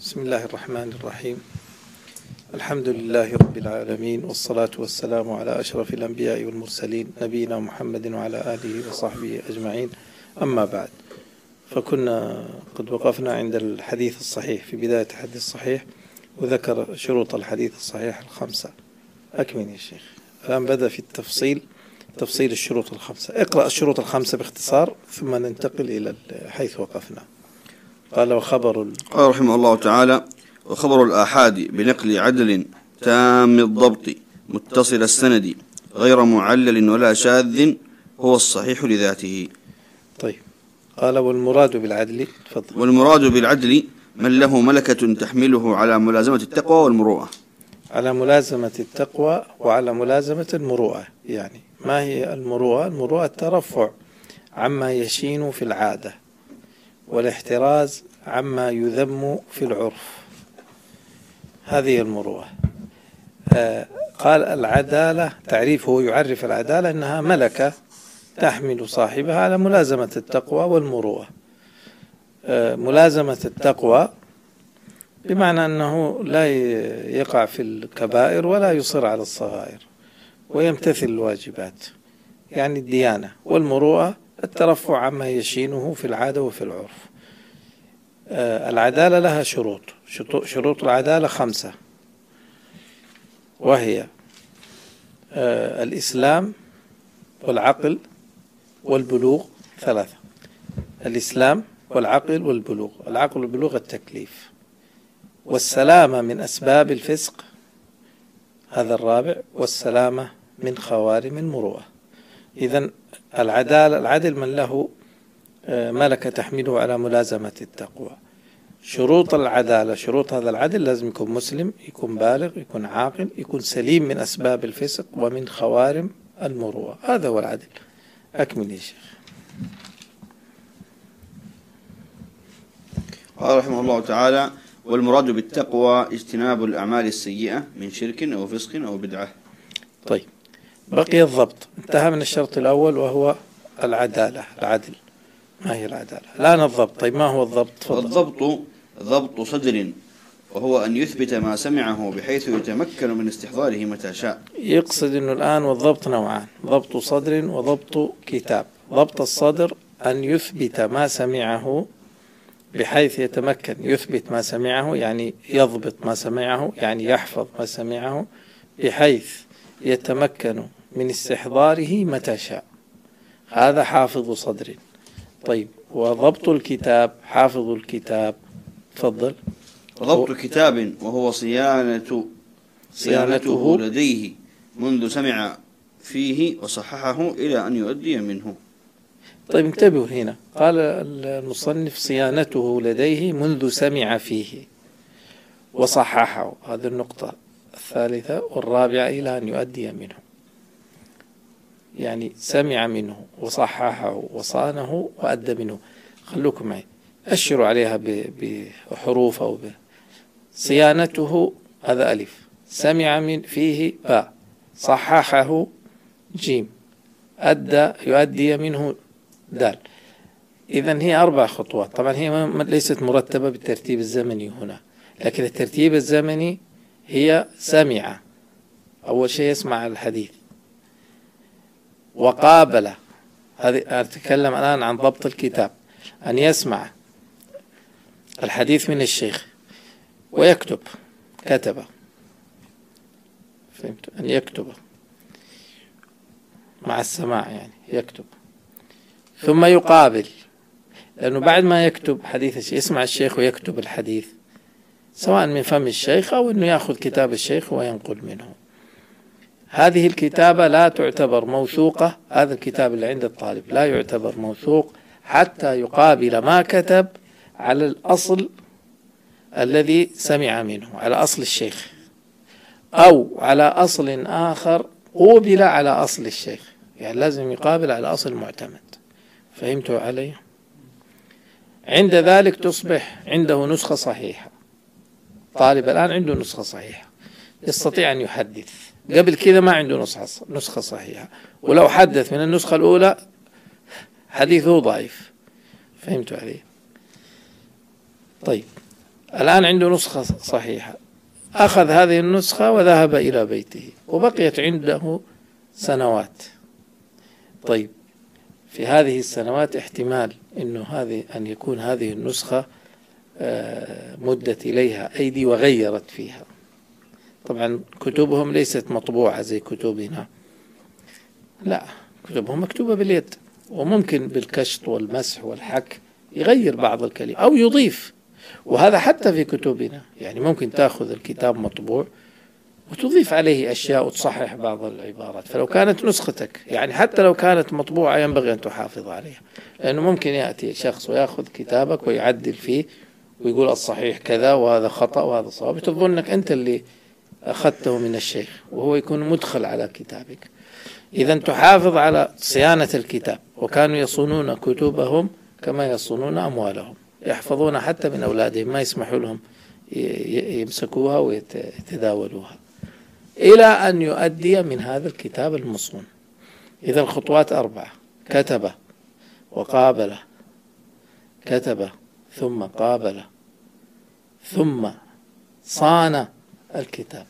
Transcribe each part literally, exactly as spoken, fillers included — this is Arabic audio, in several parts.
بسم الله الرحمن الرحيم. الحمد لله رب العالمين، والصلاة والسلام على أشرف الأنبياء والمرسلين نبينا محمد وعلى آله وصحبه أجمعين. أما بعد، فكنا قد وقفنا عند الحديث الصحيح في بداية الحديث الصحيح، وذكر شروط الحديث الصحيح الخمسة. أكمل يا شيخ. الآن بدأ في التفصيل تفصيل الشروط الخمسة. اقرأ الشروط الخمسة باختصار ثم ننتقل إلى حيث وقفنا. قال وخبر ال... قال رحمه الله تعالى: وخبر الآحاد بنقل عدل تام الضبط متصل السند غير معلل ولا شاذ هو الصحيح لذاته. طيب، قال والمراد بالعدل، تفضل. والمراد بالعدل من له ملكة تحمله على ملازمة التقوى والمروءة. على ملازمة التقوى وعلى ملازمة المروءة. يعني ما هي المروءة؟ المروءة الترفع عما يشين في العادة، والاحتراز عما يذم في العرف. هذه المروءة. آه قال العدالة، تعريفه يعرف العدالة أنها ملكة تحمل صاحبها على ملازمة التقوى والمروءة. آه ملازمة التقوى بمعنى أنه لا يقع في الكبائر ولا يصر على الصغائر ويمتثل الواجبات، يعني الديانة. والمروءة الترفع عما يشينه في العادة وفي العرف. آه العدالة لها شروط. شروط العدالة خمسة، وهي آه الإسلام والعقل والبلوغ. ثلاثة: الإسلام والعقل والبلوغ. العقل والبلوغ التكليف، والسلامة من أسباب الفسق، هذا الرابع، والسلامة من خوارم المروءة. إذن العدالة، العدل من له ملكة تحمله على ملازمة التقوى. شروط العدالة، شروط هذا العدل: لازم يكون مسلم، يكون بالغ، يكون عاقل، يكون سليم من أسباب الفسق ومن خوارم المروءة. هذا هو العدل. أكمل يا شيخ. قال رحمه الله تعالى: والمراد بالتقوى اجتناب الأعمال السيئة من شرك أو فسق أو بدعة. طيب، بقي الضبط. انتهى من الشرط الأول وهو العدالة، العدل. ما هي العدالة؟ الآن الضبط. طيب، ما هو الضبط؟ فضل. الضبط ضبط صدر، وهو أن يثبت ما سمعه بحيث يتمكن من استحضاره متى شاء. يقصد أنه الآن والضبط نوعان: ضبط صدر وضبط كتاب. ضبط الصدر أن يثبت ما سمعه بحيث يتمكن، يثبت ما سمعه يعني يضبط ما سمعه، يعني يحفظ ما سمعه بحيث يتمكن من استحضاره متى شاء. هذا حافظ صدر. طيب، وضبط الكتاب، حافظ الكتاب. تفضل. ضبط كتاب وهو صيانة صيانته لديه منذ سمع فيه وصححه إلى أن يؤدي منه. طيب، انتبهوا هنا. قال المصنف صيانته لديه منذ سمع فيه وصححه، هذه النقطة الثالثة والرابعة، إلى أن يؤدي منه. يعني سمع منه وصححه وصانه وأدى منه. خلوكم معي، أشروا عليها بحروف أو ب صيانته، هذا ألف. سمع من فيه باء. صححه جيم. أدى يؤدي منه دال. إذن هي أربع خطوات. طبعا هي ليست مرتبة بالترتيب الزمني هنا، لكن الترتيب الزمني هي سمع، أول شيء يسمع الحديث، وقابل. هذه أتكلم الآن عن ضبط الكتاب، أن يسمع الحديث من الشيخ ويكتب. كتب، فهمت؟ أن يكتب مع السماع، يعني يكتب. ثم يقابل، لأنه بعد ما يكتب حديث الشيخ يسمع الشيخ ويكتب الحديث، سواء من فم الشيخ أو أنه يأخذ كتاب الشيخ وينقل منه. هذه الكتابة لا تعتبر موثوقة. هذا الكتاب اللي عند الطالب لا يعتبر موثوق حتى يقابل ما كتب على الأصل الذي سمع منه، على أصل الشيخ، أو على أصل آخر قوبل على أصل الشيخ. يعني لازم يقابل على أصل معتمد. فهمتوا علي؟ عند ذلك تصبح عنده نسخة صحيحة. طالب الآن عنده نسخة صحيحة، يستطيع أن يحدث. قبل كذا ما عنده نسخة نسخة صحيحة، ولو حدث من النسخة الأولى حديثه ضعيف. فهمتوا علي؟ طيب، الآن عنده نسخة صحيحة، أخذ هذه النسخة وذهب إلى بيته وبقيت عنده سنوات. طيب في هذه السنوات احتمال إنه هذه أن يكون هذه النسخة مدت إليها أيدي وغيرت فيها. طبعا كتبهم ليست مطبوعة زي كتبنا، لا، كتبهم مكتوبة باليد، وممكن بالكشط والمسح والحك يغير بعض الكلمات أو يضيف، وهذا حتى في كتبنا. يعني ممكن تأخذ الكتاب مطبوع وتضيف عليه أشياء وتصحح بعض العبارات. فلو كانت نسختك، يعني حتى لو كانت مطبوعة، ينبغي أن تحافظ عليها، لأنه ممكن يأتي شخص ويأخذ كتابك ويعدل فيه ويقول الصحيح كذا وهذا خطأ وهذا صواب، تظنك أنت اللي أخذته من الشيخ وهو يكون مدخل على كتابك. إذا تحافظ على صيانة الكتاب، وكانوا يصونون كتبهم كما يصونون أموالهم، يحفظون حتى من أولادهم، ما يسمحوا لهم يمسكوها ويتداولوها إلى أن يؤدي من هذا الكتاب المصون. إذا الخطوات أربعة: كتب وقابل، كتب ثم قابل ثم صان الكتاب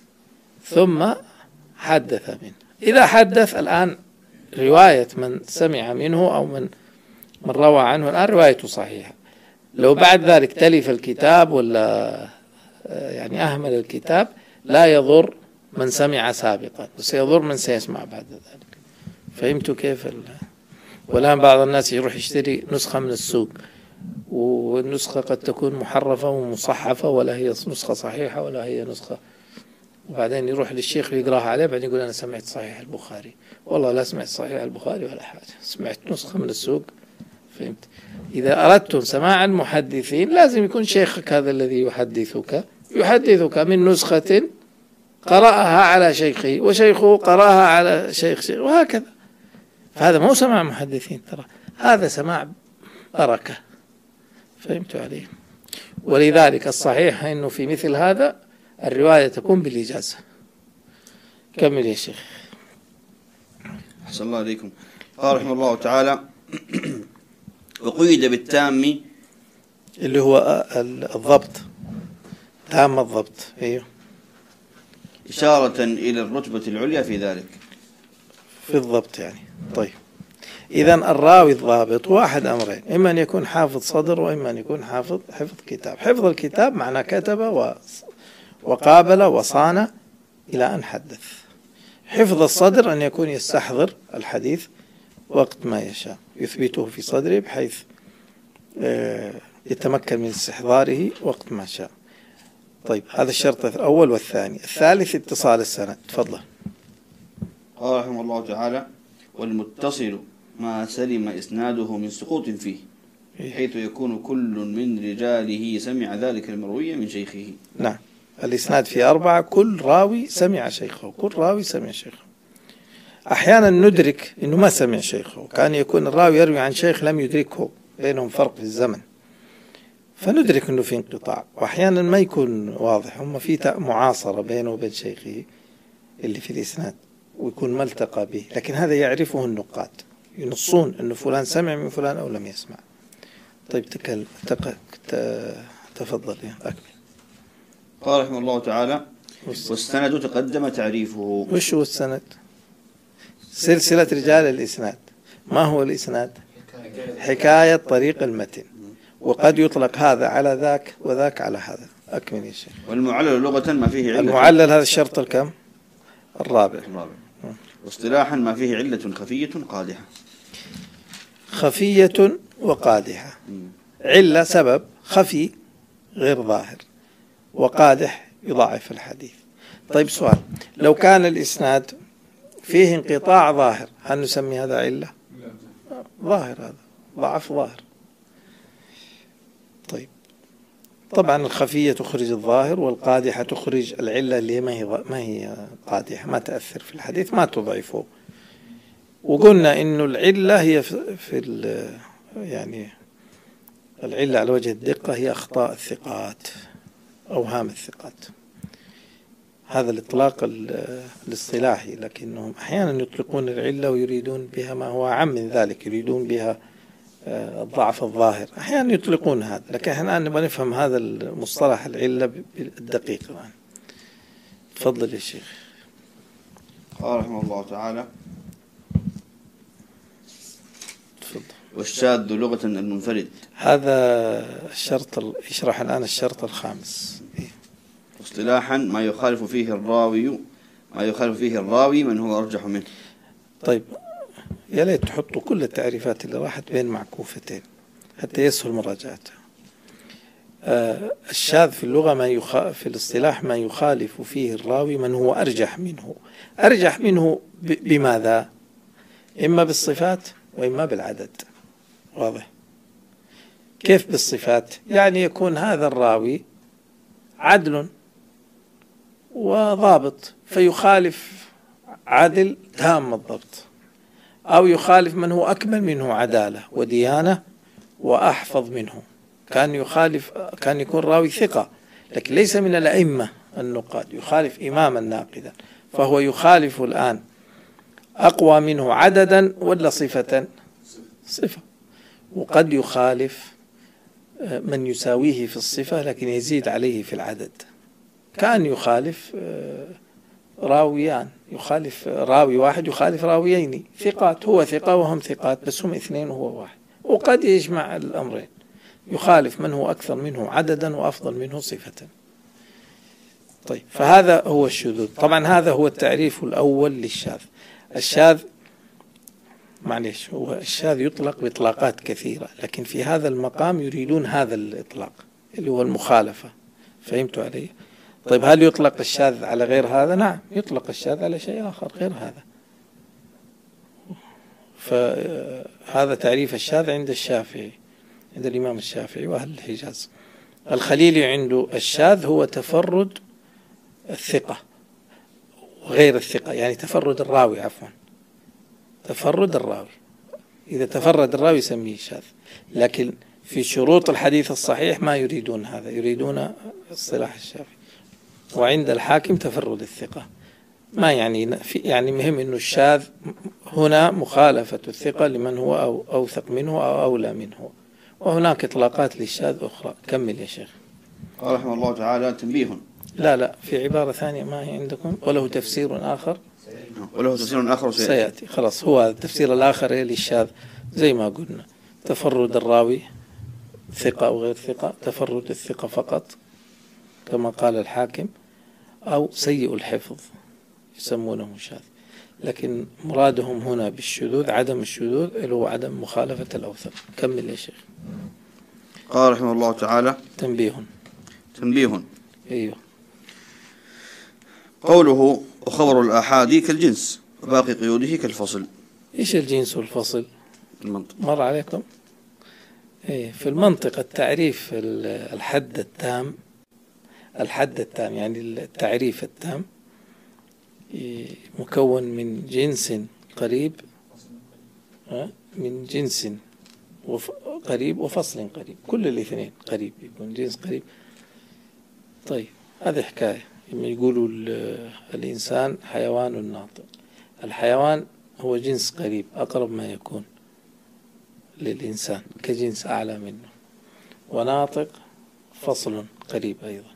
ثم حدث منه. إذا حدث الآن رواية من سمع منه أو من من روى عنه الآن روايته صحيحة. لو بعد ذلك تلف الكتاب ولا يعني أهمل الكتاب لا يضر من سمع سابقا، بس يضر من سيسمع بعد ذلك. فهمتوا كيف؟ والآن بعض الناس يروح يشتري نسخة من السوق، والنسخة قد تكون محرفة ومصحفة ولا هي نسخة صحيحة ولا هي نسخة، وبعدين يروح للشيخ ويقراها عليه، بعدين يقول أنا سمعت صحيح البخاري. والله لا سمعت صحيح البخاري ولا حاجة، سمعت نسخة من السوق. فهمت؟ إذا أردتم سماع المحدثين لازم يكون شيخك هذا الذي يحدثك يحدثك من نسخة قرأها على شيخه وشيخه قرأها على شيخ شيخ وهكذا. فهذا مو سماع محدثين، ترى هذا سماع بركة. فهمت عليه؟ ولذلك الصحيح أنه في مثل هذا الرواية تكون بالإجازة. كمل يا شيخ. أحسن الله عليكم. قال رحمه الله تعالى: وقيد بالتام، اللي هو الضبط، تام الضبط. أيوه، إشارة إلى الرتبة العليا في ذلك، في الضبط يعني. طيب، إذن الراوي الضابط هو أحد أمرين: إما أن يكون حافظ صدر، وإما أن يكون حافظ حفظ كتاب. حفظ الكتاب معناه كتب وقابل وصان إلى أن حدث. حفظ الصدر أن يكون يستحضر الحديث وقت ما يشاء، يثبته في صدره بحيث يتمكن من استحضاره وقت ما شاء. طيب، هذا الشرط الأول. والثاني الثالث اتصال السند. تفضل. قال رحمه الله تعالى: والمتصل ما سلم إسناده من سقوط فيه، حيث يكون كل من رجاله سمع ذلك المروي من شيخه. نعم، الإسناد في أربعة: كل راوي سمع شيخه، كل راوي سمع شيخه. أحيانا ندرك أنه ما سمع شيخه، كان يكون الراوي يروي عن شيخ لم يدركه، بينهم فرق في الزمن، فندرك أنه في انقطاع. وأحيانا ما يكون واضح، هم في معاصرة بينه وبين شيخه اللي في الإسناد، ويكون ما التقى به، لكن هذا يعرفه النقاد، ينصون أنه فلان سمع من فلان أو لم يسمع. طيب، تكلم تفضل يا أكمل. قال رحمه الله تعالى: والسند تقدم تعريفه. وش هو السند؟ سلسلة رجال الإسناد. ما هو الإسناد؟ حكاية طريق المتن، وقد يطلق هذا على ذاك وذاك على هذا. أكمل يا شيخ. والمعلل لغة ما فيه علة. المعلل هذا الشرط الكم؟ الرابع. الرابع. واصطلاحا ما فيه علة خفية قادحة. خفية وقادحة. علة سبب خفي غير ظاهر، وقادح يضاعف الحديث. طيب، سؤال: لو كان الإسناد فيه انقطاع ظاهر، هل نسمي هذا علة؟ ظاهر، هذا ضعف ظاهر. طيب، طبعا الخفية تخرج الظاهر، والقادحة تخرج العلة اللي ما هي ما هي قادحة، ما تأثر في الحديث، ما تضعفه. وقلنا إنه العلة هي في, في يعني العلة على وجه الدقة هي أخطاء الثقات، أوهام الثقات. هذا الإطلاق الاصطلاحي، لكنهم أحيانا يطلقون العلة ويريدون بها ما هو أعم من ذلك، يريدون بها الضعف الظاهر، أحيانا يطلقون هذا، لكن احنا نبغى نفهم هذا المصطلح العلة بالدقيق. تفضل يا شيخ. قال رحمه الله تعالى: تفضل. والشاذ لغة المنفرد. هذا الشرط، اشرح الآن الشرط الخامس. اصطلاحا ما يخالف فيه الراوي ما يخالف فيه الراوي من هو أرجح منه. طيب، يا ليت تحطوا كل التعريفات اللي راحت بين معكوفتين حتى يسهل مراجعتها. آه الشاذ في اللغة ما يخ... في الاصطلاح ما يخالف فيه الراوي من هو أرجح منه. أرجح منه ب... بماذا؟ إما بالصفات وإما بالعدد. واضح؟ كيف بالصفات؟ يعني يكون هذا الراوي عدل وضابط فيخالف عدل تام الضبط، أو يخالف من هو أكمل منه عدالة وديانة وأحفظ منه. كان يخالف كان يكون راوي ثقة لكن ليس من الأئمة النقاد، يخالف إماما ناقدا، فهو يخالف الآن أقوى منه عددا ولا صفة؟ صفة. وقد يخالف من يساويه في الصفة لكن يزيد عليه في العدد. كان يخالف راويان، يخالف راوي واحد يخالف راويين ثقات، هو ثقة وهم ثقات بس هم اثنين وهو واحد. وقد يجمع الأمرين، يخالف من هو أكثر منه عددا وأفضل منه صفة. طيب، فهذا هو الشذوذ. طبعا هذا هو التعريف الأول للشاذ. الشاذ معليش هو الشاذ يطلق بإطلاقات كثيرة، لكن في هذا المقام يريدون هذا الإطلاق اللي هو المخالفة. فهمتوا علي؟ طيب، هل يطلق الشاذ على غير هذا؟ نعم، يطلق الشاذ على شيء آخر غير هذا. فهذا تعريف الشاذ عند الشافعي، عند الإمام الشافعي وأهل الحجاز. الخليلي عنده الشاذ هو تفرد الثقة وغير الثقة، يعني تفرد الراوي، عفوا تفرد الراوي. إذا تفرد الراوي يسميه شاذ، لكن في شروط الحديث الصحيح ما يريدون هذا، يريدون اصطلاح الشافعي. وعند الحاكم تفرد الثقة. ما يعني يعني مهم إنه الشاذ هنا مخالفة الثقة لمن هو أو أوثق منه أو أولى منه. وهناك إطلاقات للشاذ أخرى. كمل يا شيخ. قال رحمه الله تعالى: تنبيه. لا لا في عبارة ثانية ما هي عندكم؟ وله تفسير آخر وله تفسير آخر سيأتي, سيأتي. خلاص، هو التفسير الآخر للشاذ زي ما قلنا: تفرد الراوي ثقة أو غير ثقة، تفرد الثقة فقط كما قال الحاكم، أو سيء الحفظ يسمونه شاذ. لكن مرادهم هنا بالشذوذ عدم الشذوذ اللي هو عدم مخالفة الأوثق. كمل يا شيخ. قال رحمه الله تعالى: تنبيه. تنبيه. أيوه. قوله: وخبر الآحاد كالجنس وباقي قيوده كالفصل. إيش الجنس والفصل؟ المنطق. مر عليكم؟ إيه، في المنطق التعريف الحد التام، الحد التام يعني التعريف التام مكون من جنس قريب، من جنس قريب وفصل قريب، كل الاثنين قريب يكون جنس قريب. طيب، هذه حكاية. يقولوا الإنسان حيوان ناطق. الحيوان هو جنس قريب أقرب ما يكون للإنسان كجنس أعلى منه، وناطق فصل قريب أيضا.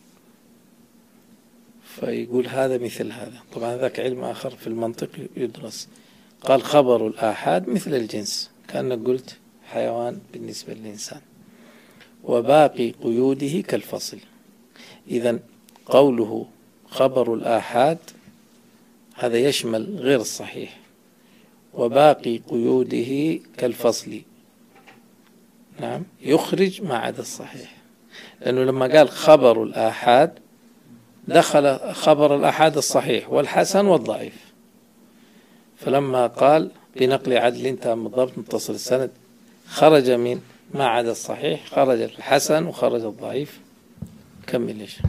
فيقول هذا مثل هذا. طبعا ذاك علم آخر في المنطق يدرس. قال: خبر الآحاد مثل الجنس، كأنك قلت حيوان بالنسبة للإنسان، وباقي قيوده كالفصل. إذن قوله خبر الآحاد هذا يشمل غير الصحيح، وباقي قيوده كالفصل. نعم، يخرج ما عدا الصحيح، لأنه لما قال خبر الآحاد دخل خبر الآحاد الصحيح والحسن والضعيف، فلما قال بنقل عدل تام الضبط متصل السند خرج من ما عدا الصحيح، خرج الحسن وخرج الضعيف. كمل ايش.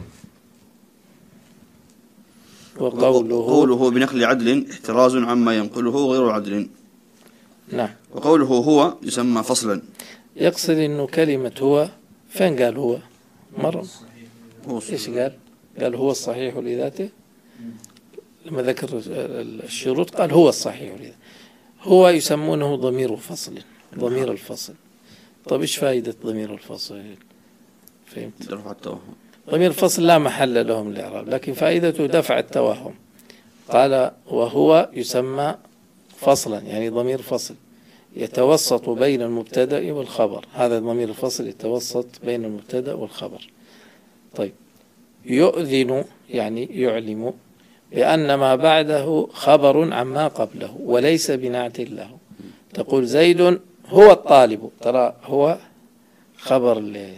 وقوله قوله بنقل عدل احتراز عما ينقله غير عدل. نعم. وقوله هو يسمى فصلا، يقصد انه كلمة هو، فين قال هو مرة؟ ايش قال؟ قال هو الصحيح لذاته. لما ذكر الشروط قال هو الصحيح لذاته. هو يسمونه ضمير فصل، ضمير الفصل. طيب إيش فائدة ضمير الفصل؟ فهمت؟ رفع التوهم. ضمير الفصل لا محل له من الإعراب، لكن فائدته دفع التوهم. قال وهو يسمى فصلا، يعني ضمير فصل يتوسط بين المبتدأ والخبر. هذا ضمير الفصل يتوسط بين المبتدأ والخبر. طيب يؤذن يعني يعلم بأن ما بعده خبر عما قبله وليس بنعت له. تقول زيد هو الطالب، ترى هو خبر ل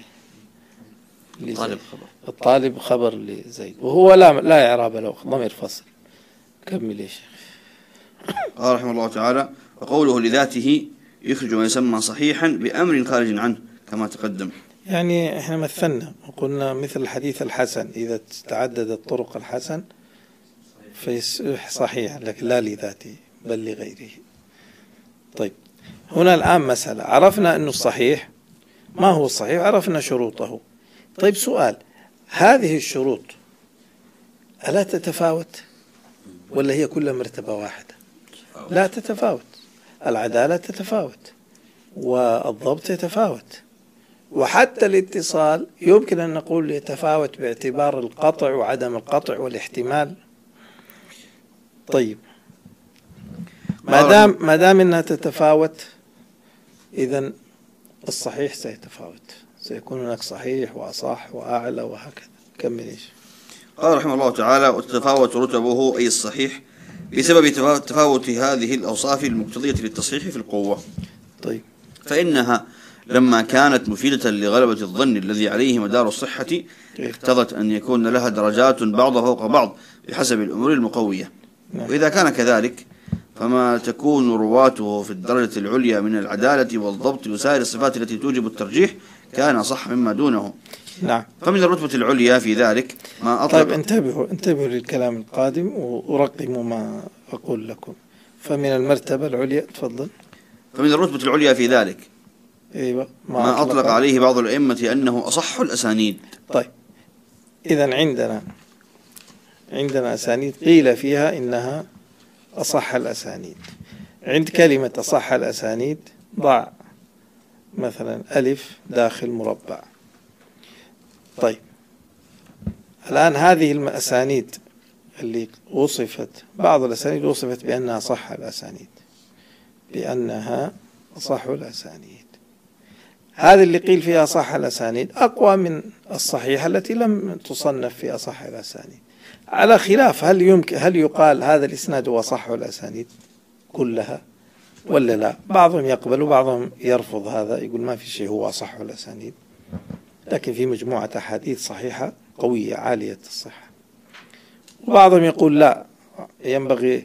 الطالب خبر الطالب خبر لزيد، وهو لا لا إعراب له، ضمير فصل. كمل يا شيخ. قال رحمه الله تعالى: وقوله لذاته يخرج ما يسمى صحيحا بأمر خارج عنه كما تقدم. يعني احنا مثلنا وقلنا مثل الحديث الحسن، إذا تعددت طرق الحسن فيصبح صحيح، لكن لا لذاته بل لغيره. طيب هنا الآن مسألة، عرفنا أنه الصحيح. ما هو الصحيح؟ عرفنا شروطه. طيب سؤال، هذه الشروط ألا تتفاوت ولا هي كلها مرتبة واحدة؟ لا تتفاوت. العدالة تتفاوت، والضبط يتفاوت، وحتى الاتصال يمكن أن نقول يتفاوت باعتبار القطع وعدم القطع والاحتمال. طيب ما دام ما دام انها تتفاوت، اذا الصحيح سيتفاوت، سيكون هناك صحيح واصح واعلى وهكذا. كمل ايش. قال رحمه الله تعالى: وتتفاوت رتبه أي الصحيح بسبب تفاوت هذه الأوصاف المقتضية للتصحيح في القوة. طيب فإنها لما كانت مفيدة لغلبة الظن الذي عليه مدار الصحة اقتضت أن يكون لها درجات بعض فوق بعض بحسب الأمور المقوية. وإذا كان كذلك فما تكون رواته في الدرجة العليا من العدالة والضبط وسائر الصفات التي توجب الترجيح كان صح مما دونه. نعم. فمن الرتبة العليا في ذلك ما أطلق. طيب انتبهوا انتبهوا للكلام القادم ورقموا ما أقول لكم. فمن المرتبة العليا، تفضل. فمن الرتبة العليا في ذلك أيوة ما, ما أطلق, أطلق عليه بعض الأئمة أنه أصح الأسانيد. طيب إذن عندنا عندنا أسانيد قيل فيها إنها أصح الأسانيد. عند كلمة أصح الأسانيد ضع مثلا ألف داخل مربع. طيب الآن هذه الأسانيد اللي وصفت، بعض الأسانيد وصفت بأنها صح الأسانيد، بأنها أصح الأسانيد. هذه اللي قيل فيها صح الأسانيد أقوى من الصحيحة التي لم تصنف في أصح الأسانيد. على خلاف هل يمكن هل يقال هذا الإسناد هو صح الأسانيد كلها ولا لا؟ بعضهم يقبل وبعضهم يرفض هذا، يقول ما في شيء هو أصح الأسانيد، لكن في مجموعة أحاديث صحيحة قوية عالية الصحة. وبعضهم يقول لا، ينبغي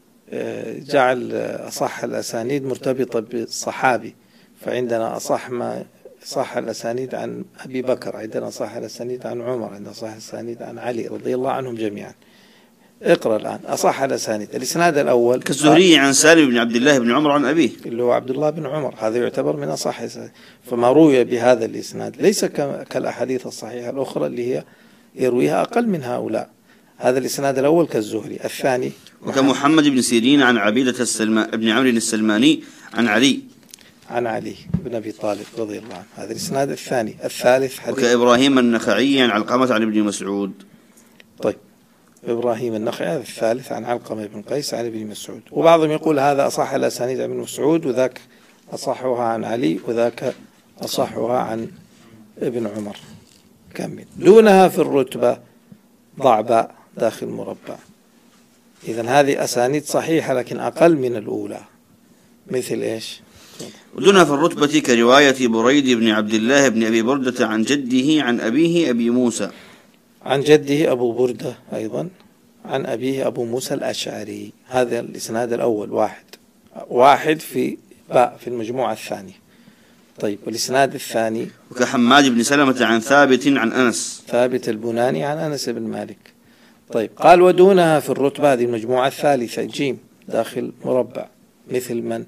جعل أصح الأسانيد مرتبطة بالصحابي، فعندنا أصح ما صح الأسانيد عن أبي بكر، عندنا صح الأسانيد عن عمر، عندنا صح الأسانيد عن علي رضي الله عنهم جميعا. اقرأ الآن أصح الأسانيد. الإسناد الأول كالزهري عن سالم بن عبد الله بن عمر عن أبيه، اللي هو عبد الله بن عمر، هذا يعتبر من أصح الأسانيد. فما روي بهذا الإسناد ليس كالأحاديث الصحيحة الأخرى اللي هي يرويها أقل من هؤلاء. هذا الإسناد الأول كالزهري. الثاني وكمحمد بن سيرين عن عبيدة السلم... بن عمرو السلماني عن علي عن علي بن أبي طالب رضي الله عنه. هذا الإسناد الثاني. الثالث حديث وكإبراهيم النخعي عن علقمة عن ابن مسعود. طيب إبراهيم النخعي هذا الثالث عن علقمة بن قيس عن ابن مسعود. وبعضهم يقول هذا أصح الأسانيد عن ابن مسعود، وذاك أصحها عن علي، وذاك أصحها عن ابن عمر. كمل. دونها في الرتبة ضع باء داخل مربع. إذن هذه أسانيد صحيحة لكن أقل من الأولى. مثل إيش؟ ودونها في الرتبة كرواية بريد بن عبد الله بن أبي بردة عن جده عن أبيه أبي موسى، عن جده أبو بردة أيضا عن أبيه أبو موسى الأشعري. هذا الإسناد الأول واحد واحد في باء في المجموعة الثانية. طيب والإسناد الثاني وكحماد بن سلمة عن ثابت عن أنس، ثابت البناني عن أنس بن مالك. طيب قال ودونها في الرتبة هذه المجموعة الثالثة جيم داخل مربع. مثل من؟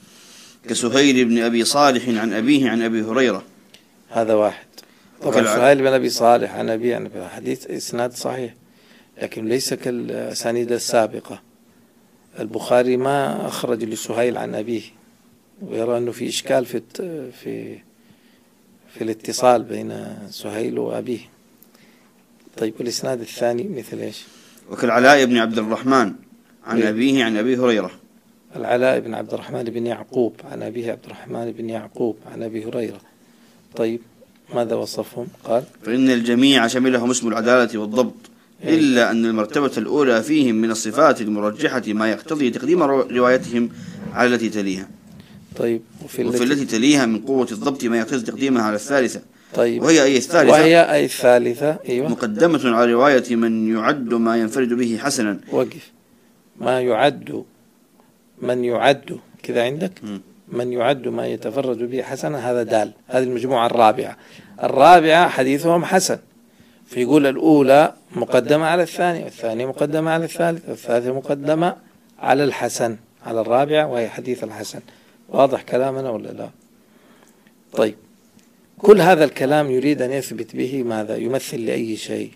كسهيل بن أبي صالح عن أبيه عن أبي هريرة، هذا واحد. طبعا سهيل بن أبي صالح عن أبيه عن أبي حديث إسناد صحيح لكن ليس كالأسانيد السابقة. البخاري ما أخرج لسهيل عن أبيه ويرى أنه في إشكال في في في الاتصال بين سهيل وأبيه. طيب والإسناد الثاني مثل إيش؟ وكالعلاء بن عبد الرحمن عن إيه؟ أبيه عن أبي هريرة. العلاء بن عبد الرحمن بن يعقوب عن أبيه عبد الرحمن بن يعقوب عن أبي هريرة. طيب ماذا وصفهم؟ قال فإن الجميع شملهم اسم العدالة والضبط، إيه؟ إلا أن المرتبة الأولى فيهم من الصفات المرجحة ما يقتضي تقديم روايتهم على التي تليها. طيب وفي, وفي التي تليها من قوة الضبط ما يقتضي تقديمها على الثالثة. طيب وهي أي الثالثة وهي أي الثالثة أيوة مقدمة على رواية من يعد ما ينفرد به حسنا. وقف. ما يعد من يعد كذا عندك م. من يعد ما يتفرد به حسنا، هذا دال. هذه المجموعة الرابعة. الرابعة حديثهم حسن، فيقول الأولى مقدمة على الثانية، والثانية مقدمة على الثالثة، والثالثة مقدمة على الحسن، على الرابعة وهي حديث الحسن. واضح كلامنا ولا لا؟ طيب كل هذا الكلام يريد أن يثبت به ماذا؟ يمثل لأي شيء؟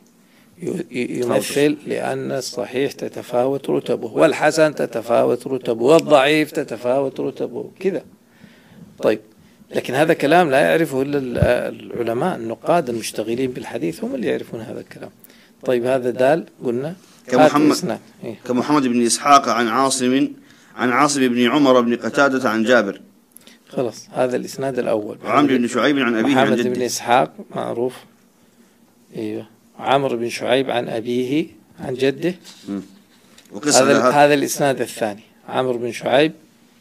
يمثل لأن الصحيح تتفاوت رتبه، والحسن تتفاوت رتبه، والضعيف تتفاوت رتبه كذا. طيب لكن هذا كلام لا يعرفه إلا العلماء النقاد المشتغلين بالحديث، هم اللي يعرفون هذا الكلام. طيب هذا دال قلنا كمحمد, إيه؟ كمحمد بن إسحاق عن عاصم عن عاصم بن عمر بن قتادة عن جابر. خلاص هذا الإسناد الأول. وعمرو بن شعيب عن أبيه عن جده. محمد بن إسحاق معروف. أيوه. عمرو بن شعيب عن أبيه عن جده. هذا هذا الإسناد الثاني. عمرو بن شعيب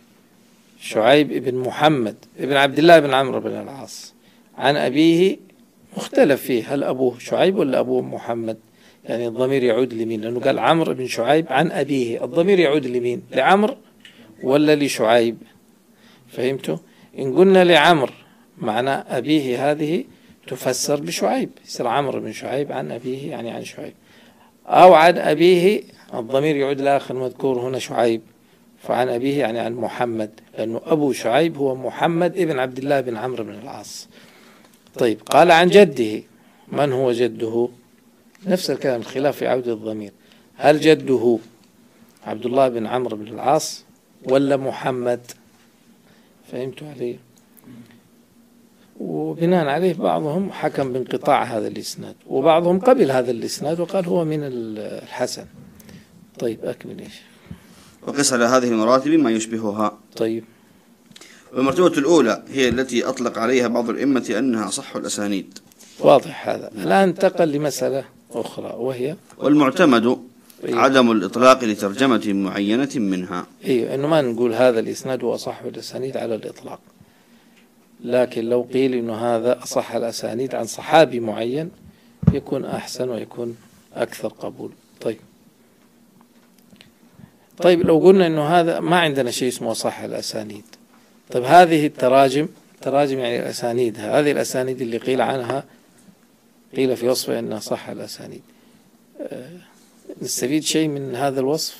شعيب ابن محمد ابن عبد الله بن عمرو بن العاص عن أبيه مختلف فيه، هل أبوه شعيب ولا أبوه محمد؟ يعني الضمير يعود لمين؟ لأنه قال عمرو بن شعيب عن أبيه، الضمير يعود لمين؟ لعمرو ولا لشعيب؟ فهمتوا؟ إن قلنا لعمرو معنى أبيه هذه تفسر بشعيب، يصير عمرو بن شعيب عن أبيه يعني عن شعيب، أو عن أبيه الضمير يعود لآخر مذكور هنا شعيب، فعن أبيه يعني عن محمد، لأنه أبو شعيب هو محمد ابن عبد الله بن عمرو بن العاص. طيب قال عن جده، من هو جده؟ نفس الكلام، الخلاف في عودة الضمير، هل جده عبد الله بن عمرو بن العاص ولا محمد؟ فهمتوا علي؟ وبناء عليه بعضهم حكم بانقطاع هذا الإسناد، وبعضهم قبل هذا الإسناد وقال هو من الحسن. طيب أكمل إيش؟ وقس على هذه المراتب ما يشبهها. طيب والمرتبة الأولى هي التي أطلق عليها بعض الأئمة أنها أصح الأسانيد. واضح هذا. الآن انتقل لمسألة أخرى وهي والمعتمد إيه؟ عدم الإطلاق لترجمة معينة منها. أيوة، إنه ما نقول هذا الإسناد هو أصح الأسانيد على الإطلاق، لكن لو قيل إنه هذا أصح الأسانيد عن صحابي معين يكون أحسن ويكون أكثر قبول. طيب طيب لو قلنا إنه هذا ما عندنا شيء اسمه أصح الأسانيد، طيب هذه التراجم تراجم يعني الأسانيد، هذه الأسانيد اللي قيل عنها قيل في وصفها أنها صح الأسانيد، أه نستفيد شيء من هذا الوصف؟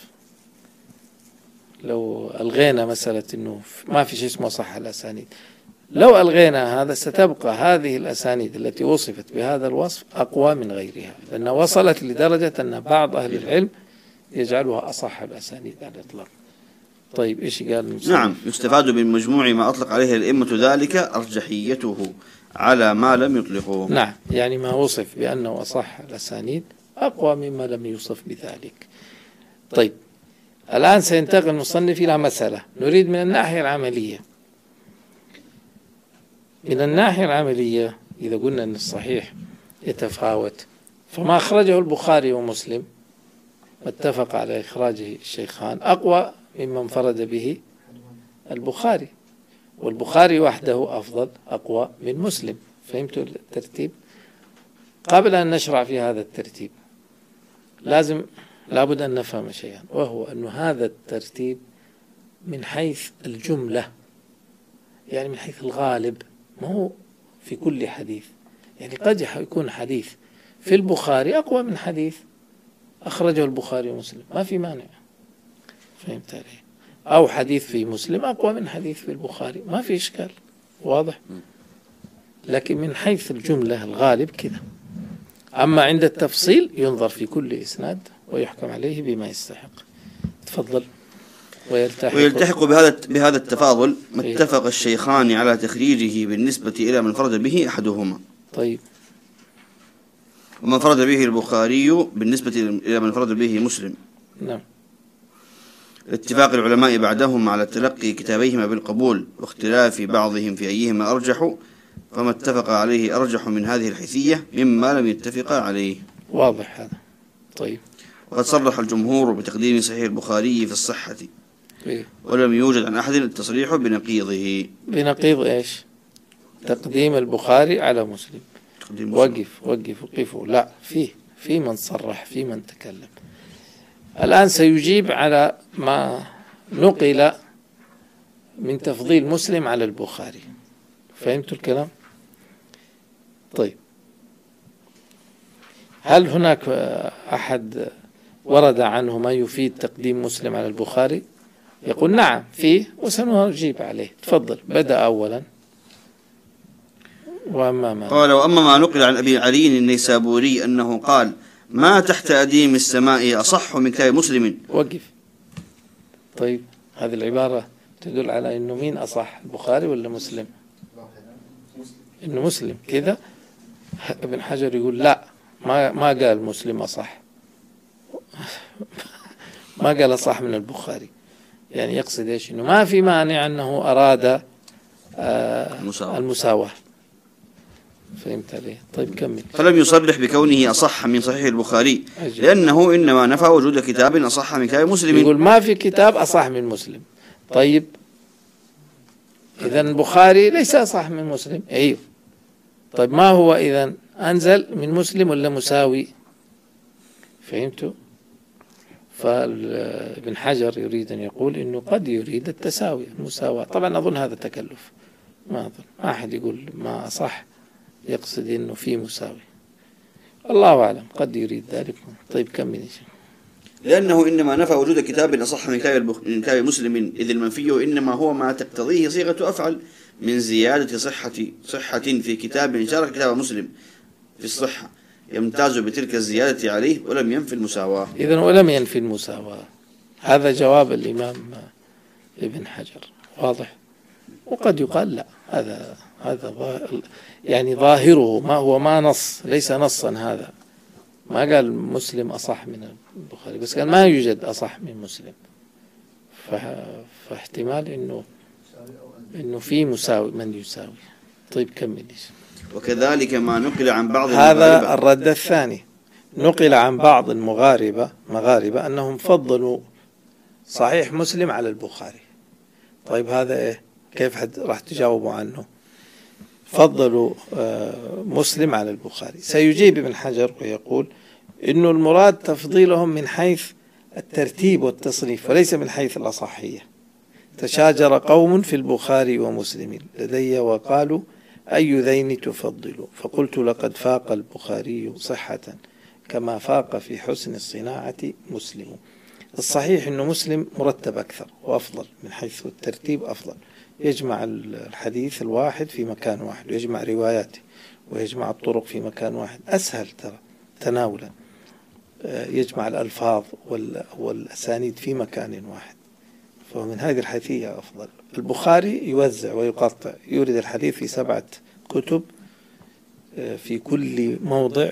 لو ألغينا مسألة أنه ما في شيء اسمه صح الأسانيد، لو ألغينا هذا ستبقى هذه الأسانيد التي وصفت بهذا الوصف أقوى من غيرها، لأنها وصلت لدرجة أن بعض أهل العلم يجعلها أصح الأسانيد على الإطلاق. طيب إيش قال المسلم؟ نعم، يستفاد من مجموع ما أطلق عليه الأئمة ذلك أرجحيته على ما لم يطلقوه. نعم، يعني ما وصف بأنه أصح الأسانيد أقوى مما لم يوصف بذلك. طيب الآن سينتقل المصنف إلى مسألة نريد من الناحية العملية. من الناحية العملية إذا قلنا أن الصحيح يتفاوت، فما أخرجه البخاري ومسلم واتفق على إخراجه الشيخان أقوى مما انفرد به البخاري، والبخاري وحده أفضل أقوى من مسلم. فهمتوا الترتيب؟ قبل أن نشرع في هذا الترتيب لازم لابد أن نفهم شيئا، وهو أن هذا الترتيب من حيث الجملة، يعني من حيث الغالب، ما هو في كل حديث. يعني قد يكون حديث في البخاري أقوى من حديث أخرجه البخاري ومسلم، ما في مانع. فهمت عليه؟ أو حديث في مسلم أقوى من حديث في البخاري، ما في إشكال. واضح؟ لكن من حيث الجملة الغالب كذا. أما عند التفصيل ينظر في كل إسناد ويحكم عليه بما يستحق. تفضل. ويلتحق, ويلتحق بهذا بهذا التفاضل ما اتفق الشيخان على تخريجه بالنسبة إلى من فرد به أحدهما. طيب. ومن فرد به البخاري بالنسبة إلى من فرد به مسلم. نعم. اتفاق العلماء بعدهم على تلقي كتابيهما بالقبول واختلاف بعضهم في أيهما أرجح، فما اتفق عليه أرجح من هذه الحيثية مما لم يتفق عليه. واضح هذا. طيب. وقد صرح الجمهور بتقديم صحيح البخاري في الصحة. إيه؟ ولم يوجد عن أحد التصريح بنقيضه. بنقيض إيش؟ تقديم البخاري على مسلم. تقديم وقف وقف وقفوا. لا، فيه في من صرح، في من تكلم. الآن سيجيب على ما نقل من تفضيل مسلم على البخاري. فهمتوا الكلام؟ طيب، هل هناك أحد ورد عنه ما يفيد تقديم مسلم على البخاري؟ يقول نعم فيه، وسنجيب عليه. تفضل، بدأ أولا. وأما ما قال وأما ما نقل عن أبي علي النيسابوري أنه قال ما تحت أديم السماء أصح من كتاب مسلم. وقف. طيب، هذه العبارة تدل على أنه مين أصح، البخاري ولا مسلم؟ إنه مسلم كذا. ابن حجر يقول لا، ما ما قال مسلم أصح، ما قال أصح من البخاري. يعني يقصد إيش؟ إنه ما في مانع أنه أراد آه المساواة. فهمت عليه؟ طيب كمل. فلم يصرح بكونه أصح من صحيح البخاري أجل. لأنه إنما نفى وجود كتاب أصح من كتاب مسلم. يقول ما في كتاب أصح من مسلم. طيب، إذن البخاري ليس أصح من مسلم. أيوه. طيب، ما هو إذن؟ أنزل من مسلم ولا مساوي؟ فهمتوا؟ فابن حجر يريد أن يقول إنه قد يريد التساوي، المساواة. طبعا أظن هذا تكلف، ما أظن ما أحد يقول ما صح يقصد إنه في مساوي. الله أعلم، قد يريد ذلك. طيب كمل. لأنه إنما نفى وجود كتاب أصح من كتاب مسلم، إذ المنفي إنما هو ما تقتضيه صيغة أفعل من زيادة صحة صحة في كتاب شارك كتاب مسلم في الصحة، يمتاز بتلك الزيادة عليه ولم ينفي المساواة. إذن ولم ينفي المساواة. هذا جواب الإمام ابن حجر، واضح. وقد يقال لا، هذا هذا يعني ظاهره ما هو ما نص، ليس نصا. هذا ما قال مسلم أصح من البخاري، بس قال ما يوجد أصح من مسلم. فاحتمال إنه إنه في مساوي، من يساوي. طيب كمل. وكذلك ما نقل عن بعض هذا الرد الثاني. نقل عن بعض المغاربة مغاربة أنهم فضلوا صحيح مسلم على البخاري. طيب هذا إيه؟ كيف راح تجاوبوا عنه؟ فضلوا مسلم على البخاري. سيجيب ابن حجر ويقول إنه المراد تفضيلهم من حيث الترتيب والتصنيف وليس من حيث الأصحية. تشاجر قوم في البخاري ومسلم لدي وقالوا أي ذين تفضل؟ فقلت لقد فاق البخاري صحة كما فاق في حسن الصناعة مسلم. الصحيح أنه مسلم مرتب أكثر وأفضل من حيث الترتيب أفضل، يجمع الحديث الواحد في مكان واحد ويجمع رواياته ويجمع الطرق في مكان واحد، أسهل ترى تناولا. يجمع الألفاظ والأسانيد في مكان واحد، فمن هذه الحيثية أفضل. البخاري يوزع ويقطع، يورد الحديث في سبعة كتب، في كل موضع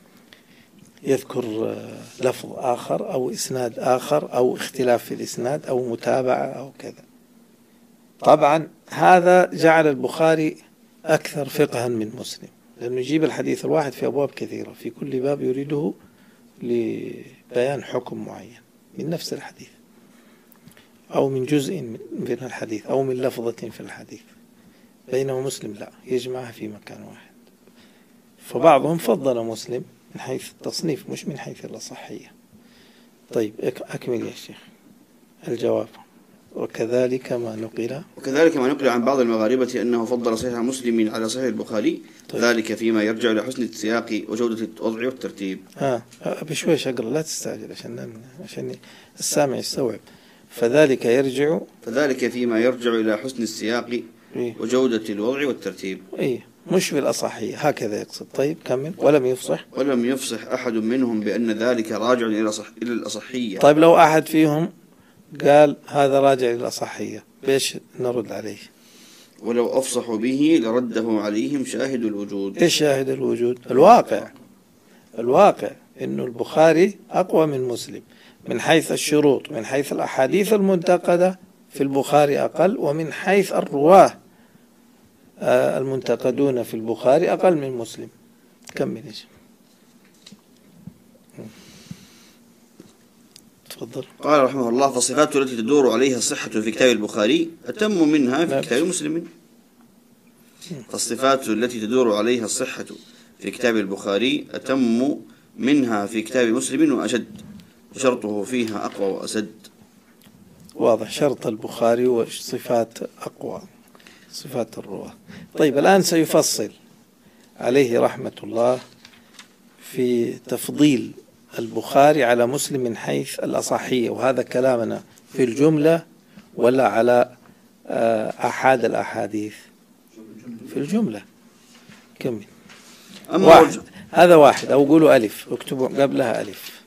يذكر لفظ آخر أو إسناد آخر أو اختلاف في الإسناد أو متابعة أو كذا. طبعا هذا جعل البخاري أكثر فقها من مسلم، لأنه يجيب الحديث الواحد في أبواب كثيرة، في كل باب يريده لبيان حكم معين من نفس الحديث أو من جزء من الحديث أو من لفظة في الحديث، بينما مسلم لا، يجمعها في مكان واحد. فبعضهم فضل مسلم من حيث التصنيف مش من حيث الأصحية. طيب أكمل يا شيخ الجواب. وكذلك ما نقل وكذلك ما نقل عن بعض المغاربة أنه فضل صحيح مسلم على صحيح البخاري. طيب. ذلك فيما يرجع إلى حسن السياق وجودة الوضع والترتيب. آه بشويش أقرأ، لا تستعجل عشان عشان السامع يستوعب. فذلك يرجع فذلك فيما يرجع إلى حسن السياق إيه؟ وجودة الوضع والترتيب. إيه، مش بالأصحية، هكذا يقصد. طيب كمل. ولم يفصح ولم يفصح أحد منهم بأن ذلك راجع إلى صح إلى الأصحية. طيب لو أحد فيهم قال هذا راجع للأصحية، بإيش نرد عليه؟ ولو أفصحوا به لرده عليهم شاهد الوجود. إيش شاهد الوجود؟ الواقع. الواقع إنه البخاري أقوى من مسلم من حيث الشروط، من حيث الأحاديث المنتقدة في البخاري أقل، ومن حيث الرواه المنتقدون في البخاري أقل من مسلم. كمل إيش؟ تفضل. قال رحمه الله: فالصفات التي تدور عليها الصحة في كتاب البخاري أتم منها في كتاب مسلم. فالصفات التي تدور عليها الصحة في كتاب البخاري أتم منها في كتاب مسلم وأشد، وشرطه فيها أقوى وأسد. واضح، شرط البخاري وصفات أقوى، صفات الرواة. طيب الآن سيفصل عليه رحمة الله في تفضيل البخاري على مسلم من حيث الأصحية، وهذا كلامنا في الجملة ولا على أحد الأحاديث؟ في الجملة. كمل. واحد. هذا واحد، أو قولوا ألف، اكتبوا قبلها ألف.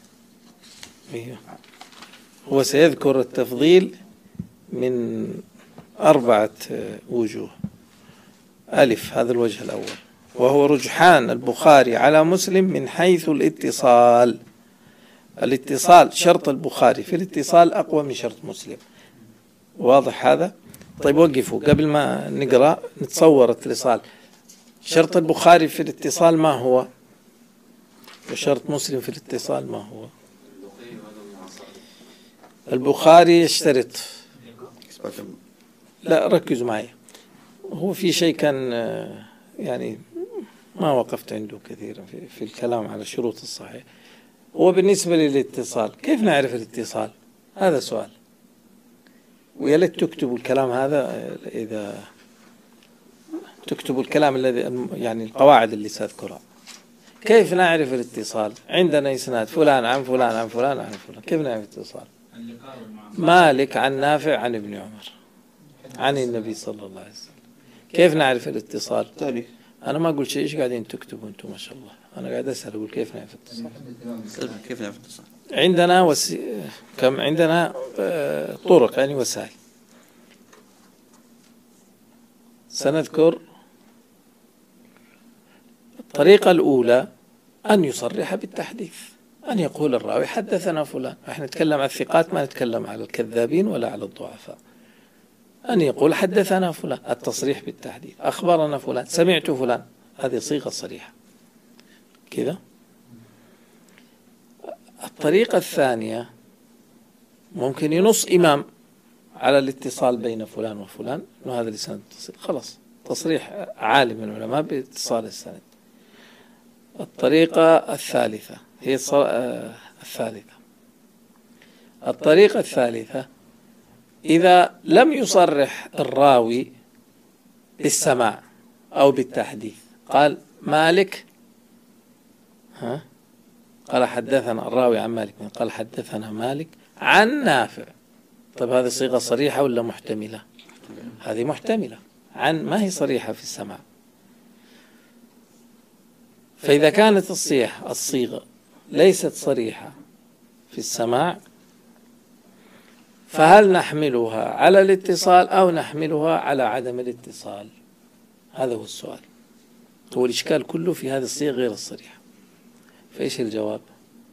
هو سيذكر التفضيل من أربعة وجوه. ألف، هذا الوجه الأول، وهو رجحان البخاري على مسلم من حيث الاتصال. الاتصال شرط البخاري في الاتصال أقوى من شرط مسلم. واضح هذا؟ طيب وقفوا قبل ما نقرأ نتصور الاتصال. شرط البخاري في الاتصال ما هو؟ وشرط مسلم في الاتصال ما هو؟ البخاري يشترط، لا ركزوا معي، هو في شيء كان يعني ما وقفت عنده كثيرا في, في الكلام على شروط الصحيح. هو بالنسبة للاتصال كيف نعرف الاتصال؟ هذا سؤال، ويا ليت تكتبوا الكلام هذا، إذا تكتبوا الكلام الذي يعني القواعد اللي سأذكرها. كيف نعرف الاتصال؟ عندنا إسناد فلان عن فلان عن فلان عن فلان، كيف نعرف الاتصال؟ مالك عن نافع عن ابن عمر عن النبي صلى الله عليه وسلم. كيف نعرف الاتصال؟ تاريخ. أنا ما أقول شيء، إيش قاعدين تكتبوا أنتم ما شاء الله؟ أنا قاعد أسأل أقول كيف نعرف الاتصال؟ كيف نعرف الاتصال؟ عندنا وس... كم عندنا طرق يعني وسائل. سنذكر الطريقة الأولى أن يصرح بالتحديث، أن يقول الراوي حدثنا فلان. احنا نتكلم عن الثقات، ما نتكلم على الكذابين ولا على الضعفاء. أن يقول حدثنا فلان، التصريح بالتحديث، أخبرنا فلان، سمعت فلان، هذه صيغة صريحة كذا. الطريقة الثانية ممكن ينص إمام على الاتصال بين فلان وفلان، إنه هذا لسان التصريح، خلاص تصريح عالم من العلماء باتصال السند. الطريقة الثالثة هي الثالثة الطريقة الثالثة إذا لم يصرح الراوي بالسماع أو بالتحديث، قال مالك ها قال حدثنا الراوي عن مالك، قال حدثنا مالك عن نافع. طيب هذه صيغة صريحة ولا محتملة؟ هذه محتملة، عن ما هي صريحة في السماع. فإذا كانت الصيغة الصيغة ليست صريحة في السماع، فهل نحملها على الاتصال أو نحملها على عدم الاتصال؟ هذا هو السؤال، هو الإشكال كله في هذه الصيغة غير الصريحة. فإيش الجواب؟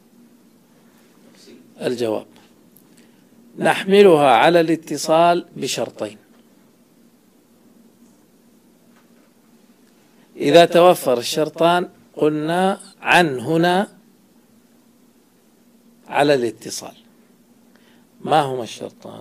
الجواب نحملها على الاتصال بشرطين. إذا توفر الشرطان قلنا عن هنا على الاتصال. ما هما الشرطان؟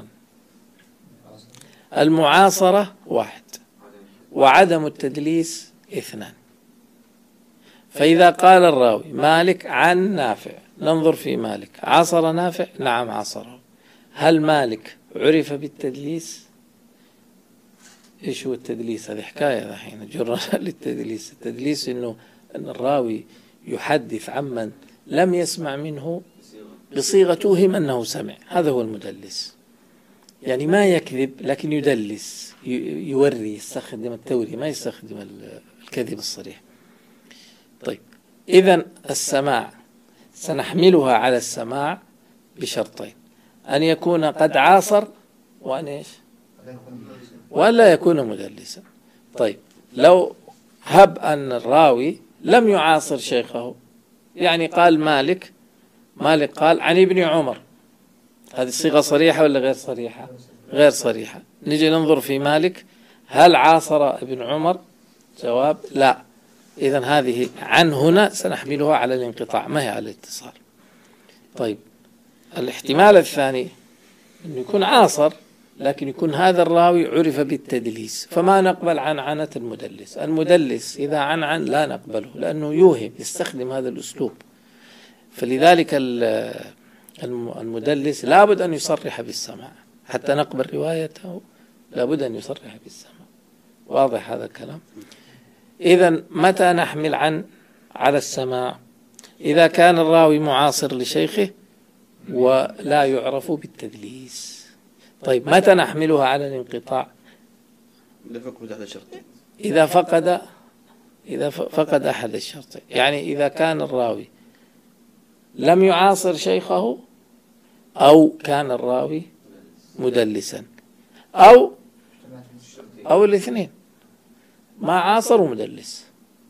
المعاصرة واحد، وعدم التدليس اثنان. فإذا قال الراوي مالك عن نافع، ننظر في مالك، عاصر نافع؟ نعم عاصره. هل مالك عرف بالتدليس؟ إيش هو التدليس؟ هذه حكاية الحين جرنا للتدليس. التدليس إنه أن الراوي يحدث عمن لم يسمع منه بصيغة توهم أنه سمع، هذا هو المدلس. يعني ما يكذب لكن يدلس، يوري، يستخدم التوري، ما يستخدم الكذب الصريح. طيب إذن السماع سنحملها على السماع بشرطين: أن يكون قد عاصر وأن إيش ولا يكون مدلسا. طيب لو هب أن الراوي لم يعاصر شيخه، يعني قال مالك مالك قال عن ابن عمر، هذه الصيغة صريحة ولا غير صريحة؟ غير صريحة. نجي ننظر في مالك هل عاصر ابن عمر؟ جواب لا. إذن هذه عن هنا سنحملها على الانقطاع ما هي على الاتصال. طيب الاحتمال الثاني أنه يكون عاصر لكن يكون هذا الراوي عرف بالتدليس، فما نقبل عن عنة المدلس. المدلس إذا عن عن لا نقبله لأنه يوهم، يستخدم هذا الأسلوب. فلذلك المدلس لابد أن يصرح بالسماع حتى نقبل روايته، لابد أن يصرح بالسماع. واضح هذا الكلام؟ إذن متى نحمل عن على السماع؟ إذا كان الراوي معاصر لشيخه ولا يعرف بالتدليس. طيب متى نحملها على الانقطاع؟ إذا فقد إذا فقد أحد الشرطين، يعني إذا كان الراوي لم يعاصر شيخه أو كان الراوي مدلسا أو أو الاثنين، ما عاصر ومدلس.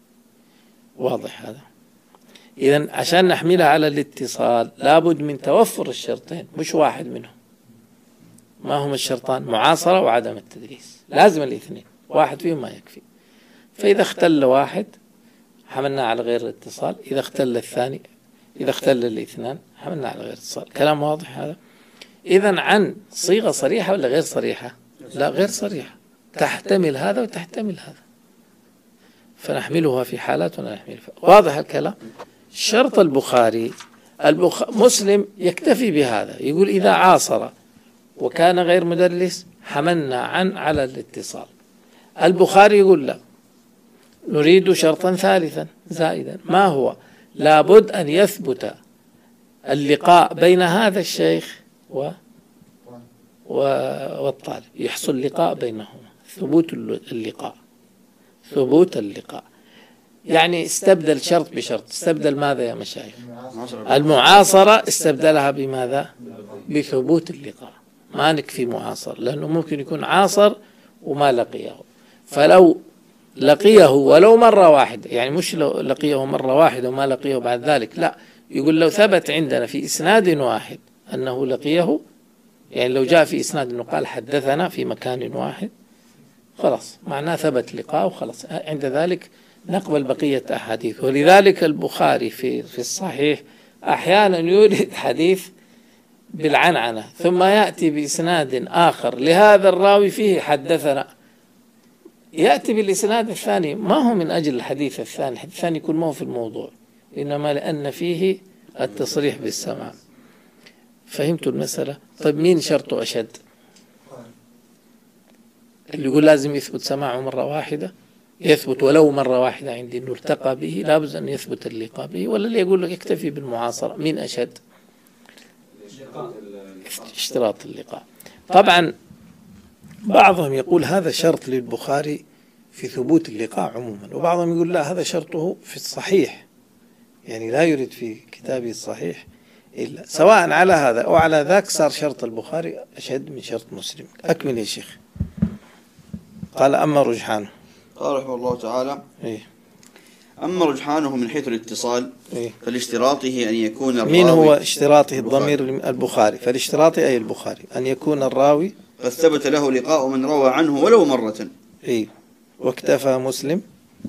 واضح هذا؟ إذن عشان نحملها على الاتصال لابد من توفر الشرطين، مش واحد منهم. ما هما الشرطان؟ معاصرة وعدم التدليس، لازم الاثنين، واحد فيهم ما يكفي. فإذا اختل واحد حملنا على غير الاتصال، إذا اختل الثاني إذا اختل الاثنان حملنا على غير الاتصال. كلام واضح هذا؟ إذن عن صيغة صريحة ولا غير صريحة؟ لا غير صريحة، تحتمل هذا وتحتمل هذا، فنحملها في حالات ولا نحمل. واضح الكلام؟ شرط البخاري البخ... مسلم يكتفي بهذا، يقول إذا عاصر وكان غير مدلس حملنا عن على الاتصال. البخاري يقول لا، نريد شرطا ثالثا زائدا. ما هو؟ لابد أن يثبت اللقاء بين هذا الشيخ و... و... والطالب، يحصل لقاء بينهما، ثبوت اللقاء ثبوت اللقاء. يعني استبدل شرط بشرط. استبدل ماذا يا مشايخ؟ المعاصرة استبدلها بماذا؟ بثبوت اللقاء. ما نكفي معاصر، لأنه ممكن يكون عاصر وما لقيه، فلو لقيه ولو مرة واحدة، يعني مش لو لقيه مرة واحدة وما لقيه بعد ذلك، لا، يقول لو ثبت عندنا في إسناد واحد أنه لقيه، يعني لو جاء في إسناد أنه قال حدثنا في مكان واحد، خلاص معناه ثبت لقاء وخلاص، عند ذلك نقبل بقية أحاديث. ولذلك البخاري في في الصحيح أحيانا يورد حديث بالعنعنة ثم يأتي بإسناد آخر لهذا الراوي فيه حدثنا، يأتي بالإسناد الثاني ما هو من أجل الحديث الثاني، الحديث الثاني يكون ما هو في الموضوع، إنما لأن فيه التصريح بالسماع. فهمتوا المسألة؟ طيب مين شرطه أشد؟ اللي يقول لازم يثبت سماعه مرة واحدة، يثبت ولو مرة واحدة عندي أنه التقى به، لابد أن يثبت اللقاء به، ولا اللي يقول لك يكتفي بالمعاصرة؟ مين أشد؟ اشتراط اللقاء. طبعا بعضهم يقول هذا شرط للبخاري في ثبوت اللقاء عموما، وبعضهم يقول لا، هذا شرطه في الصحيح، يعني لا يريد في كتابه الصحيح إلا. سواء على هذا أو على ذاك صار شرط البخاري أشد من شرط مسلم. أكمل يا شيخ. قال أما رجحانه، قال رحمه الله تعالى إيه؟ أما رجحانه من حيث الاتصال إيه؟ فلاشتراطه أن يكون الراوي، مين هو اشتراطه؟ الضمير البخاري. فالاشتراط أي البخاري أن يكون الراوي قد ثبت له لقاء من روى عنه ولو مرة. إيه؟ واكتفى مسلم.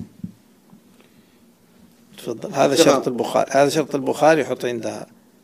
تفضل. هذا شرط البخاري، هذا شرط البخاري يحط عندها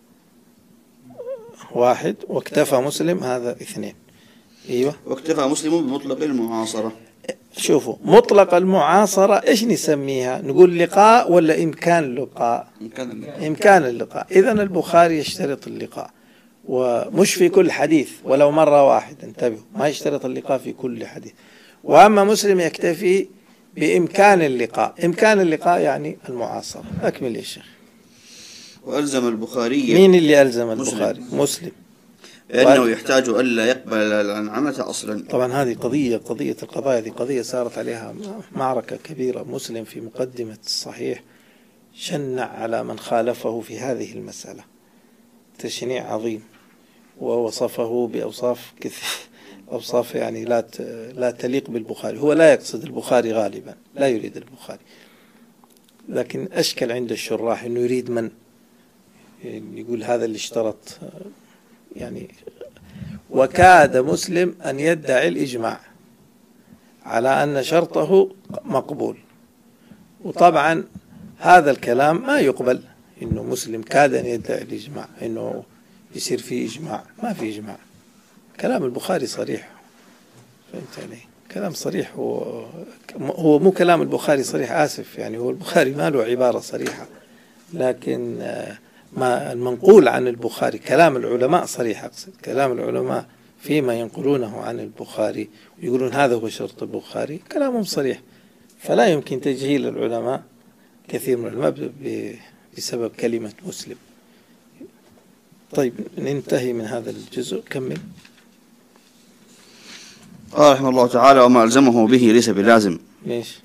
واحد، واكتفى مسلم هذا اثنين. ايوه. واكتفى مسلم بمطلق المعاصرة. شوفوا مطلق المعاصرة ايش نسميها؟ نقول لقاء ولا امكان اللقاء؟ إمكان اللقاء. امكان اللقاء. اذن البخاري يشترط اللقاء، ومش في كل حديث، ولو مرة واحدة، انتبهوا، ما يشترط اللقاء في كل حديث. واما مسلم يكتفي بامكان اللقاء. امكان اللقاء يعني المعاصرة. اكمل يا شيخ. وألزم البخاري، مين اللي ألزم البخاري؟ مسلم, مسلم. لأنه يحتاج ألا يقبل العنعنة أصلا. طبعا هذه قضية قضية القضايا، هذه قضية صارت عليها معركة كبيرة. مسلم في مقدمة الصحيح شنع على من خالفه في هذه المسألة تشنيع عظيم، ووصفه بأوصاف كثير، أوصاف يعني لا لا تليق بالبخاري. هو لا يقصد البخاري غالبا، لا يريد البخاري، لكن أشكل عند الشراح أنه يريد من يقول هذا اللي اشترط يعني. وكاد مسلم أن يدعي الإجماع على أن شرطه مقبول، وطبعا هذا الكلام ما يقبل، إنه مسلم كاد أن يدعي الإجماع، إنه يصير فيه إجماع. ما في إجماع، كلام البخاري صريح، فهمت علي؟ كلام صريح. هو, هو مو كلام البخاري صريح، آسف يعني، هو البخاري ما له عبارة صريحة، لكن ما المنقول عن البخاري كلام العلماء صريح. أقصد كلام العلماء فيما ينقلونه عن البخاري ويقولون هذا هو شرط البخاري، كلامهم صريح، فلا يمكن تجهيل العلماء، كثير من العلماء بسبب كلمة مسلم. طيب ننتهي من هذا الجزء، كمل. قال رحمه الله تعالى: وما ألزمه به ليس بلازم. ليش؟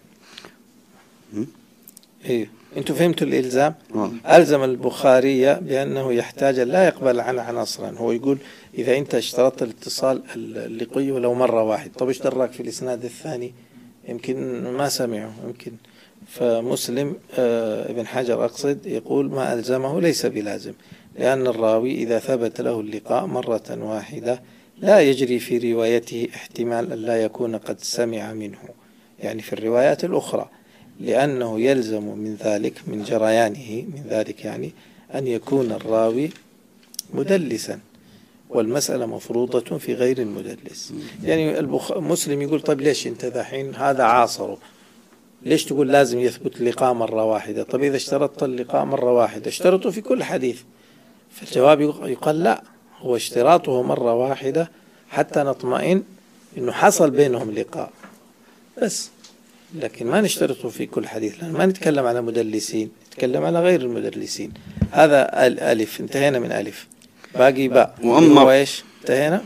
ايه انتوا فهمتوا الإلزام؟ آه. ألزم البخاري بأنه يحتاج لا يقبل عن عناصرا. هو يقول إذا أنت اشترطت الاتصال اللقي ولو مرة واحد، طب ايش دراك في الإسناد الثاني؟ يمكن ما سمعه يمكن. فمسلم آه ابن حجر أقصد يقول ما ألزمه ليس بلازم، لأن الراوي إذا ثبت له اللقاء مرة واحدة لا يجري في روايته احتمال أن لا يكون قد سمع منه، يعني في الروايات الأخرى، لأنه يلزم من ذلك من جريانه من ذلك يعني أن يكون الراوي مدلسا، والمسألة مفروضة في غير المدلس. يعني البخ... مسلم يقول طيب ليش انت ذحين هذا عاصره، ليش تقول لازم يثبت اللقاء مرة واحدة؟ طيب إذا اشترطت اللقاء مرة واحدة اشترطوا في كل حديث. فالجواب يقال لا، هو اشتراطه مرة واحدة حتى نطمئن انه حصل بينهم لقاء بس، لكن ما نشترطه في كل حديث، لأن ما نتكلم على مدلسين، نتكلم على غير المدلسين. هذا الألف، انتهينا من ألف، باقي باء. وأما هو إيش؟ انتهينا.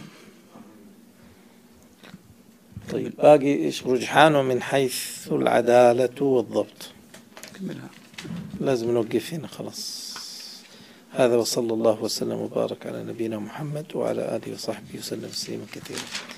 طيب باقي إيش؟ رجحانه من حيث العدالة والضبط. لازم نوقف هنا خلاص. هذا وصلى الله وسلم وبارك على نبينا محمد وعلى آله وصحبه وسلم تسليما كثيرا.